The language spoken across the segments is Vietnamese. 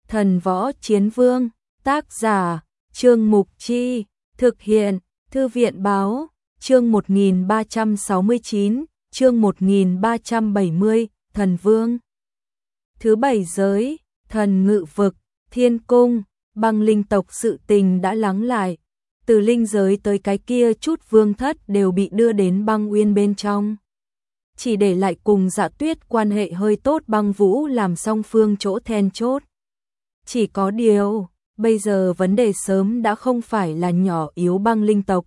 Thần Võ Chiến Vương, tác giả, Trương Mục Chi, thực hiện, Thư viện Báo, chương 1369, chương 1370, Thần Vương. Thứ 7 giới, Thần Ngự Vực, Thiên Cung, băng linh tộc sự tình đã lắng lại. Từ linh giới tới cái kia chút vương thất đều bị đưa đến băng uyên bên trong. Chỉ để lại cùng Dạ Tuyết quan hệ hơi tốt Băng Vũ làm song phương chỗ then chốt. Chỉ có điều, bây giờ vấn đề sớm đã không phải là nhỏ yếu băng linh tộc.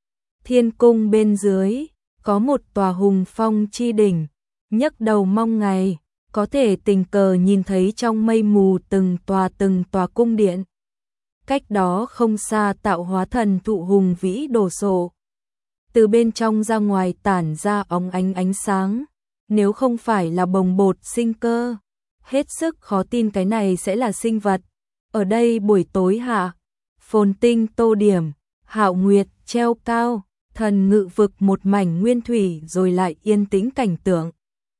Thiên cung bên dưới, có một tòa hùng phong chi đỉnh, nhấc đầu mong ngày, có thể tình cờ nhìn thấy trong mây mù từng tòa cung điện. Cách đó không xa tạo hóa thần thụ hùng vĩ đồ sộ. Từ bên trong ra ngoài tản ra óng ánh sáng, nếu không phải là bồng bột sinh cơ, hết sức khó tin cái này sẽ là sinh vật. Ở đây buổi tối hạ, phồn tinh tô điểm, hạo nguyệt treo cao, Thần Ngự Vực một mảnh nguyên thủy rồi lại yên tĩnh cảnh tượng.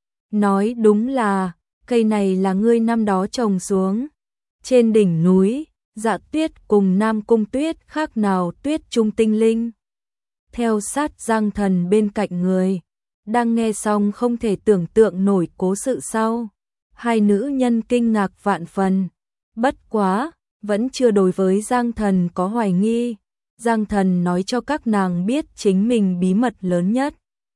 Nói đúng là, cây này là ngươi năm đó trồng xuống. Trên đỉnh núi, Dạ Tuyết cùng Nam Cung Tuyết khác nào tuyết trung tinh linh. Theo sát Giang Thần bên cạnh người, đang nghe xong không thể tưởng tượng nổi cố sự sau. Hai nữ nhân kinh ngạc vạn phần. Bất quá, vẫn chưa đối với Giang Thần có hoài nghi. Giang Thần nói cho các nàng biết chính mình bí mật lớn nhất.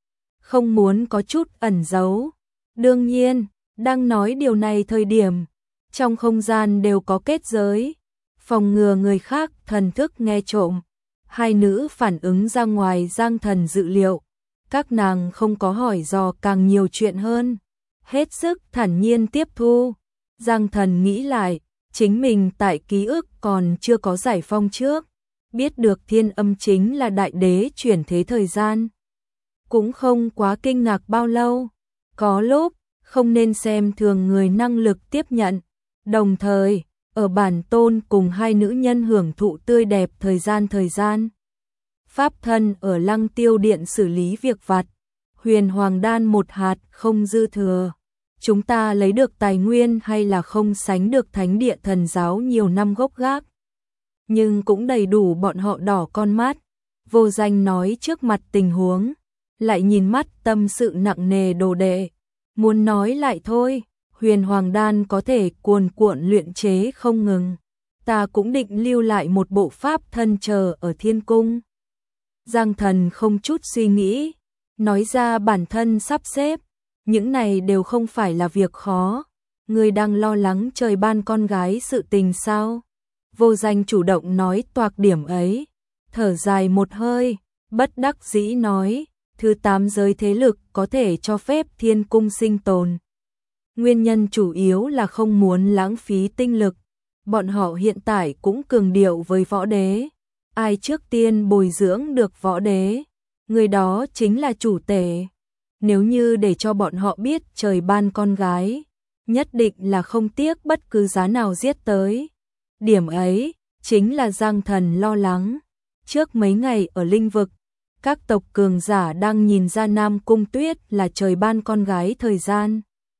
Không muốn có chút ẩn giấu. Đương nhiên, đang nói điều này thời điểm, trong không gian đều có kết giới, phòng ngừa người khác thần thức nghe trộm. Hai nữ phản ứng ra ngoài Giang Thần dự liệu. Các nàng không có hỏi dò càng nhiều chuyện hơn. Hết sức thản nhiên tiếp thu. Giang Thần nghĩ lại, chính mình tại ký ức còn chưa có giải phong trước. Biết được Thiên Âm chính là đại đế chuyển thế thời gian. Cũng không quá kinh ngạc bao lâu. Có lúc, không nên xem thường người năng lực tiếp nhận. Đồng thời, ở bản tôn cùng hai nữ nhân hưởng thụ tươi đẹp thời gian. Pháp thân ở Lăng Tiêu Điện xử lý việc vặt. Huyền Hoàng Đan một hạt không dư thừa. Chúng ta lấy được tài nguyên hay là không sánh được Thánh Địa Thần Giáo nhiều năm gốc gác. Nhưng cũng đầy đủ bọn họ đỏ con mắt. Vô Danh nói trước mặt tình huống, lại nhìn mắt tâm sự nặng nề đồ đệ. Muốn nói lại thôi, Huyền Hoàng Đan có thể cuồn cuộn luyện chế không ngừng. Ta cũng định lưu lại một bộ pháp thân chờ ở Thiên Cung. Giang Thần không chút suy nghĩ, nói ra bản thân sắp xếp. Những này đều không phải là việc khó. Người đang lo lắng trời ban con gái sự tình sao? Vô Danh chủ động nói toạc điểm ấy. Thở dài một hơi, bất đắc dĩ nói, thứ 8 giới thế lực có thể cho phép Thiên Cung sinh tồn. Nguyên nhân chủ yếu là không muốn lãng phí tinh lực. Bọn họ hiện tại cũng cường điệu với võ đế. Ai trước tiên bồi dưỡng được võ đế, người đó chính là chủ tể. Nếu như để cho bọn họ biết trời ban con gái, nhất định là không tiếc bất cứ giá nào giết tới. Điểm ấy, chính là Giang Thần lo lắng. Trước mấy ngày ở linh vực, các tộc cường giả đang nhìn ra Nam Cung Tuyết là trời ban con gái thời gian.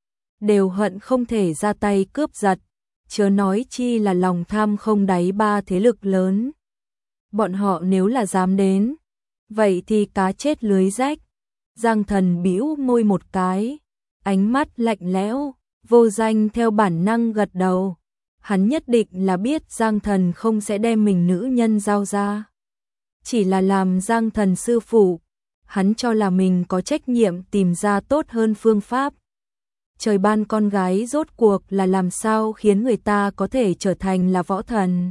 Đều hận không thể ra tay cướp giật, chớ nói chi là lòng tham không đáy ba thế lực lớn. Bọn họ nếu là dám đến, vậy thì cá chết lưới rách. Giang Thần bĩu môi một cái, ánh mắt lạnh lẽo. Vô Danh theo bản năng gật đầu. Hắn nhất định là biết Giang Thần không sẽ đem mình nữ nhân giao ra. Chỉ là làm Giang Thần sư phụ, hắn cho là mình có trách nhiệm tìm ra tốt hơn phương pháp. Trời ban con gái rốt cuộc là làm sao khiến người ta có thể trở thành là võ thần.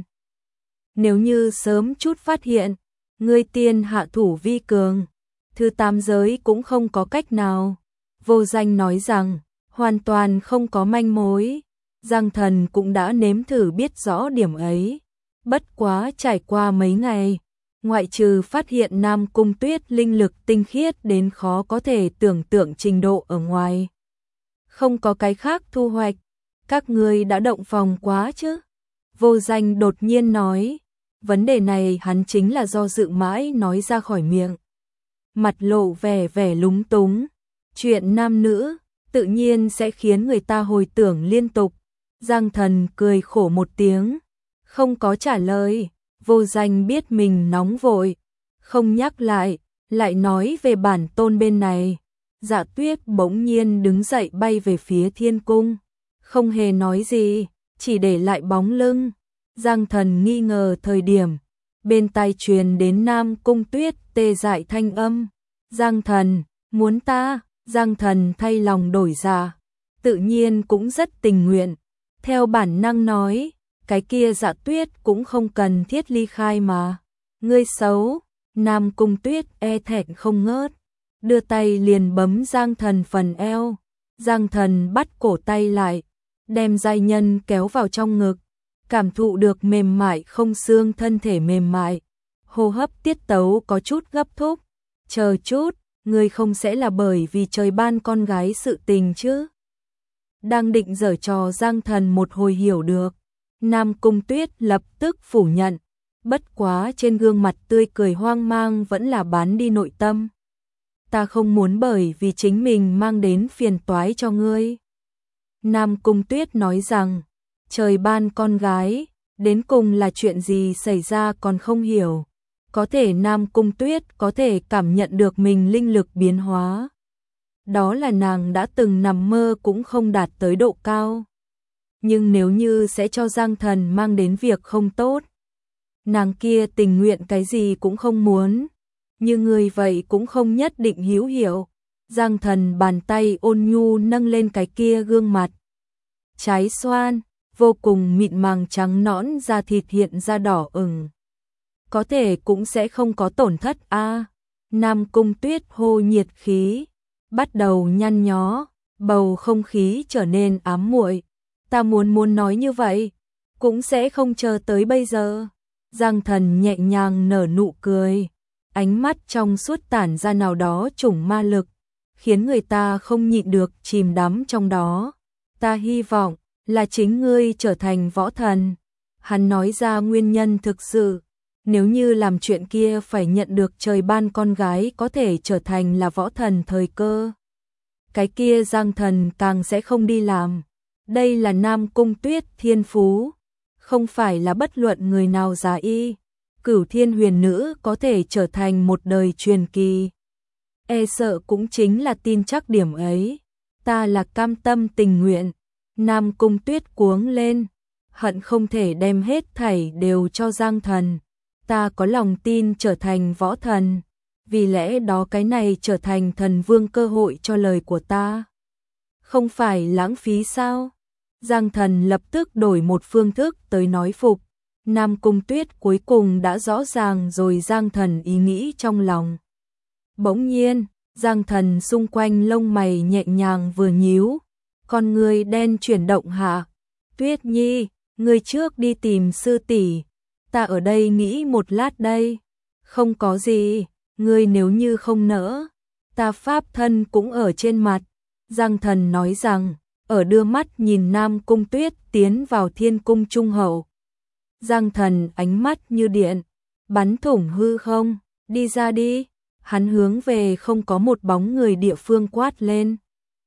Nếu như sớm chút phát hiện, ngươi tiên hạ thủ vi cường, thứ 8 giới cũng không có cách nào. Vô Danh nói rằng, hoàn toàn không có manh mối. Giang Thần cũng đã nếm thử biết rõ điểm ấy. Bất quá trải qua mấy ngày, ngoại trừ phát hiện Nam Cung Tuyết linh lực tinh khiết đến khó có thể tưởng tượng trình độ ở ngoài, không có cái khác thu hoạch. Các ngươi đã động phòng quá chứ? Vô Danh đột nhiên nói. Vấn đề này hắn chính là do dự mãi nói ra khỏi miệng. Mặt lộ vẻ lúng túng. Chuyện nam nữ tự nhiên sẽ khiến người ta hồi tưởng liên tục. Giang Thần cười khổ một tiếng, không có trả lời. Vô Danh biết mình nóng vội, không nhắc lại nói về bản tôn bên này. Dạ Tuyết bỗng nhiên đứng dậy bay về phía thiên cung, không hề nói gì, chỉ để lại bóng lưng. Giang Thần nghi ngờ thời điểm, bên tai truyền đến Nam Cung Tuyết tê dại thanh âm. Giang Thần, muốn ta? Giang Thần thay lòng đổi dạ, tự nhiên cũng rất tình nguyện. Theo bản năng nói, cái kia Dạ Tuyết cũng không cần thiết ly khai mà. Ngươi xấu. Nam Cung Tuyết e thẹn không ngớt, đưa tay liền bấm Giang Thần phần eo. Giang Thần bắt cổ tay lại, đem giai nhân kéo vào trong ngực, cảm thụ được mềm mại không xương thân thể mềm mại. Hô hấp tiết tấu có chút gấp thúc. Chờ chút, ngươi không sẽ là bởi vì trời ban con gái sự tình chứ? Đang định giở trò, Giang Thần một hồi hiểu được. Nam Cung Tuyết lập tức phủ nhận, bất quá trên gương mặt tươi cười hoang mang vẫn là bán đi nội tâm. Ta không muốn bởi vì chính mình mang đến phiền toái cho ngươi. Nam Cung Tuyết nói rằng, trời ban con gái, đến cùng là chuyện gì xảy ra còn không hiểu. Có thể Nam Cung Tuyết có thể cảm nhận được mình linh lực biến hóa. Đó là nàng đã từng nằm mơ cũng không đạt tới độ cao. Nhưng nếu như sẽ cho Giang Thần mang đến việc không tốt, nàng kia tình nguyện cái gì cũng không muốn. Như người vậy cũng không nhất định hữu hiệu. Giang Thần bàn tay ôn nhu nâng lên cái kia gương mặt trái xoan, vô cùng mịn màng trắng nõn, da thịt hiện ra đỏ ửng. Có thể cũng sẽ không có tổn thất a. Nam Cung Tuyết hô nhiệt khí, bắt đầu nhăn nhó, bầu không khí trở nên ám muội. Ta muốn nói như vậy, cũng sẽ không chờ tới bây giờ. Giang Thần nhẹ nhàng nở nụ cười, ánh mắt trong suốt tản ra nào đó chủng ma lực, khiến người ta không nhịn được chìm đắm trong đó. Ta hy vọng là chính ngươi trở thành võ thần. Hắn nói ra nguyên nhân thực sự, nếu như làm chuyện kia phải nhận được trời ban con gái có thể trở thành là võ thần thời cơ. Cái kia Giang Thần càng sẽ không đi làm. Đây là Nam Cung Tuyết thiên phú, không phải là bất luận người nào giả y. Cửu Thiên Huyền Nữ có thể trở thành một đời truyền kỳ, e sợ cũng chính là tin chắc điểm ấy. Ta là cam tâm tình nguyện. Nam Cung Tuyết cuống lên, hận không thể đem hết thảy đều cho Giang Thần. Ta có lòng tin trở thành võ thần, vì lẽ đó cái này trở thành thần vương cơ hội cho lời của ta, không phải lãng phí sao? Giang Thần lập tức đổi một phương thức tới nói phục. Nam Cung Tuyết cuối cùng đã rõ ràng rồi Giang Thần ý nghĩ trong lòng. Bỗng nhiên, Giang Thần xung quanh lông mày nhẹ nhàng vừa nhíu, con người đen chuyển động hạ. Tuyết Nhi, ngươi trước đi tìm sư tỷ, ta ở đây nghĩ một lát đây. Không có gì, ngươi nếu như không nỡ, ta pháp thân cũng ở trên mặt. Giang Thần nói rằng, ở đưa mắt nhìn Nam Cung Tuyết tiến vào thiên cung trung hậu. Giang Thần ánh mắt như điện, bắn thủng hư không, đi ra đi. Hắn hướng về không có một bóng người địa phương quát lên.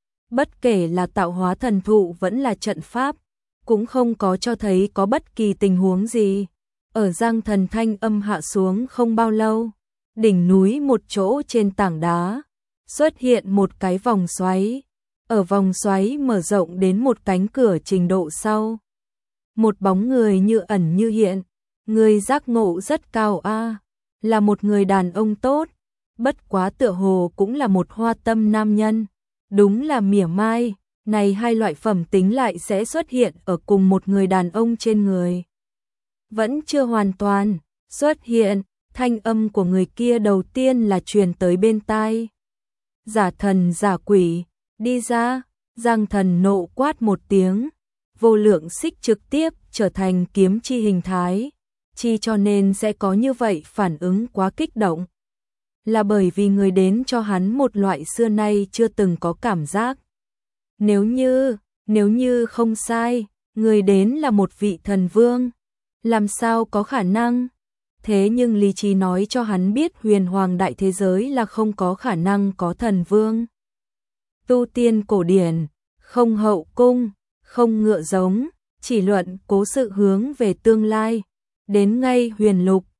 Bất kể là tạo hóa thần thụ vẫn là trận pháp, cũng không có cho thấy có bất kỳ tình huống gì. Ở Giang Thần thanh âm hạ xuống không bao lâu, đỉnh núi một chỗ trên tảng đá, xuất hiện một cái vòng xoáy. Ở vòng xoáy mở rộng đến một cánh cửa trình độ sau. Một bóng người như ẩn như hiện, người giác ngộ rất cao a, là một người đàn ông tốt, bất quá tựa hồ cũng là một hoa tâm nam nhân. Đúng là mỉa mai, này hai loại phẩm tính lại sẽ xuất hiện ở cùng một người đàn ông trên người. Vẫn chưa hoàn toàn xuất hiện, thanh âm của người kia đầu tiên là truyền tới bên tai. Giả thần giả quỷ, đi ra. Giang Thần nộ quát một tiếng, vô lượng xích trực tiếp trở thành kiếm chi hình thái, chi cho nên sẽ có như vậy phản ứng quá kích động. Là bởi vì người đến cho hắn một loại xưa nay chưa từng có cảm giác. Nếu như không sai, người đến là một vị thần vương, làm sao có khả năng? Thế nhưng lý trí nói cho hắn biết huyền hoàng đại thế giới là không có khả năng có thần vương. Tu tiên cổ điển, không hậu cung, không ngựa giống, chỉ luận cố sự hướng về tương lai. Đến ngay huyền lục,